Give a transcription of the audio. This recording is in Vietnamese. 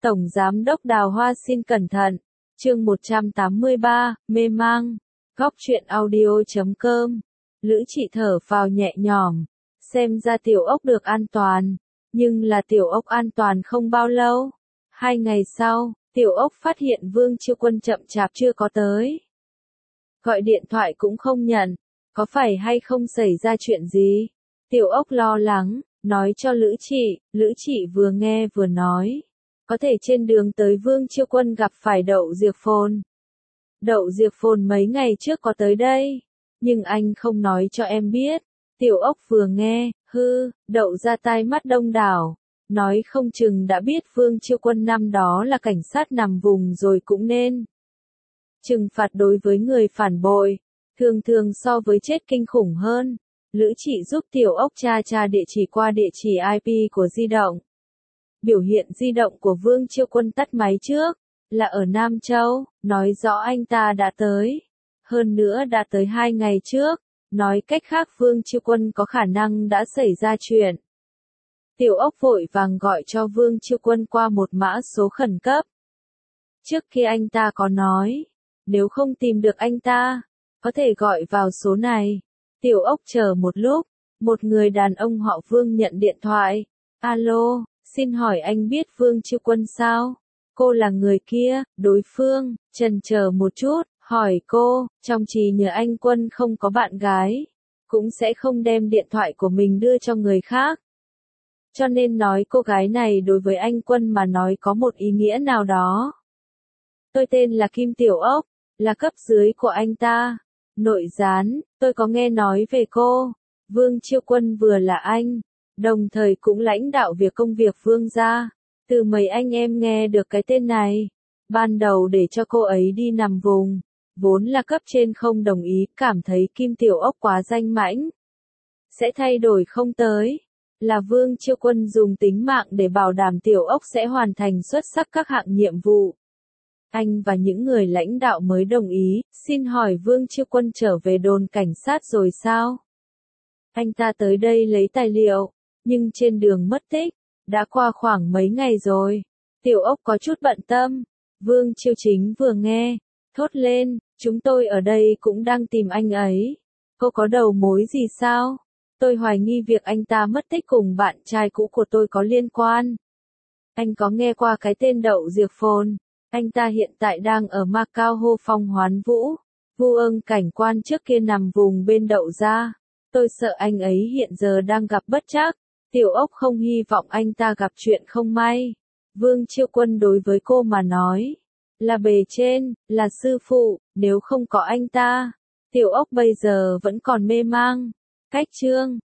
Tổng Giám đốc Đào Hoa xin cẩn thận. Chương 183, mê mang. Góc truyện audio.com. Lữ Trị thở phào nhẹ nhõm, xem ra Tiểu Ốc được an toàn, nhưng là Tiểu Ốc an toàn không bao lâu. 2 ngày sau, Tiểu Ốc phát hiện Vương Chiêu Quân chậm chạp chưa có tới. Gọi điện thoại cũng không nhận, có phải hay không xảy ra chuyện gì? Tiểu Ốc lo lắng, nói cho Lữ Trị vừa nghe vừa nói. Có thể trên đường tới Vương Chiêu Quân gặp phải Đậu Diệp Phồn. Đậu Diệp Phồn mấy ngày trước có tới đây, nhưng anh không nói cho em biết. Tiểu Ốc vừa nghe, Đậu ra tai mắt đông đảo, nói không chừng đã biết Vương Chiêu Quân năm đó là cảnh sát nằm vùng rồi cũng nên. Trừng phạt đối với người phản bội, thường so với chết kinh khủng hơn. Lữ Trị giúp Tiểu Ốc tra địa chỉ qua địa chỉ IP của di động. Biểu hiện di động của Vương Chiêu Quân tắt máy trước, là ở Nam Châu, nói rõ anh ta đã tới. Hơn nữa đã tới 2 ngày trước, nói cách khác Vương Chiêu Quân có khả năng đã xảy ra chuyện. Tiểu Ốc vội vàng gọi cho Vương Chiêu Quân qua một mã số khẩn cấp. Trước khi anh ta có nói, nếu không tìm được anh ta, có thể gọi vào số này. Tiểu Ốc chờ một lúc, một người đàn ông họ Vương nhận điện thoại. Alo, xin hỏi anh biết Vương Chiêu Quân sao? Cô là người kia. Đối phương chần chờ một chút, hỏi cô, trong trí nhớ anh Quân không có bạn gái, cũng sẽ không đem điện thoại của mình đưa cho người khác. Cho nên nói cô gái này đối với anh Quân mà nói có một ý nghĩa nào đó. Tôi tên là Kim Tiểu Ốc, là cấp dưới của anh ta. Nội gián, tôi có nghe nói về cô. Vương Chiêu Quân vừa là anh, đồng thời cũng lãnh đạo việc công việc Vương gia. Từ mấy anh em nghe được cái tên này, ban đầu để cho cô ấy đi nằm vùng, vốn là cấp trên không đồng ý, cảm thấy Kim Tiểu Ốc quá danh mãnh, sẽ thay đổi không tới. Là Vương Chiêu Quân dùng tính mạng để bảo đảm Tiểu Ốc sẽ hoàn thành xuất sắc các hạng nhiệm vụ. Anh và những người lãnh đạo mới đồng ý. Xin hỏi Vương Chiêu Quân trở về đồn cảnh sát rồi sao? Anh ta tới đây lấy tài liệu, nhưng trên đường mất tích, đã qua khoảng mấy ngày rồi. Tiểu Ốc có chút bận tâm. Vương Chiêu Chính vừa nghe, thốt lên, chúng tôi ở đây cũng đang tìm anh ấy. Cô có đầu mối gì sao? Tôi hoài nghi việc anh ta mất tích cùng bạn trai cũ của tôi có liên quan. Anh có nghe qua cái tên Đậu Diệp Phồn? Anh ta hiện tại đang ở Macau hô phong hoán vũ. Vu Ưng cảnh quan trước kia nằm vùng bên Đậu gia. Tôi sợ anh ấy hiện giờ đang gặp bất trắc. Tiểu Ốc không hy vọng anh ta gặp chuyện không may. Vương Chiêu Quân đối với cô mà nói, là bề trên, là sư phụ, nếu không có anh ta, Tiểu Ốc bây giờ vẫn còn mê mang. Cách chương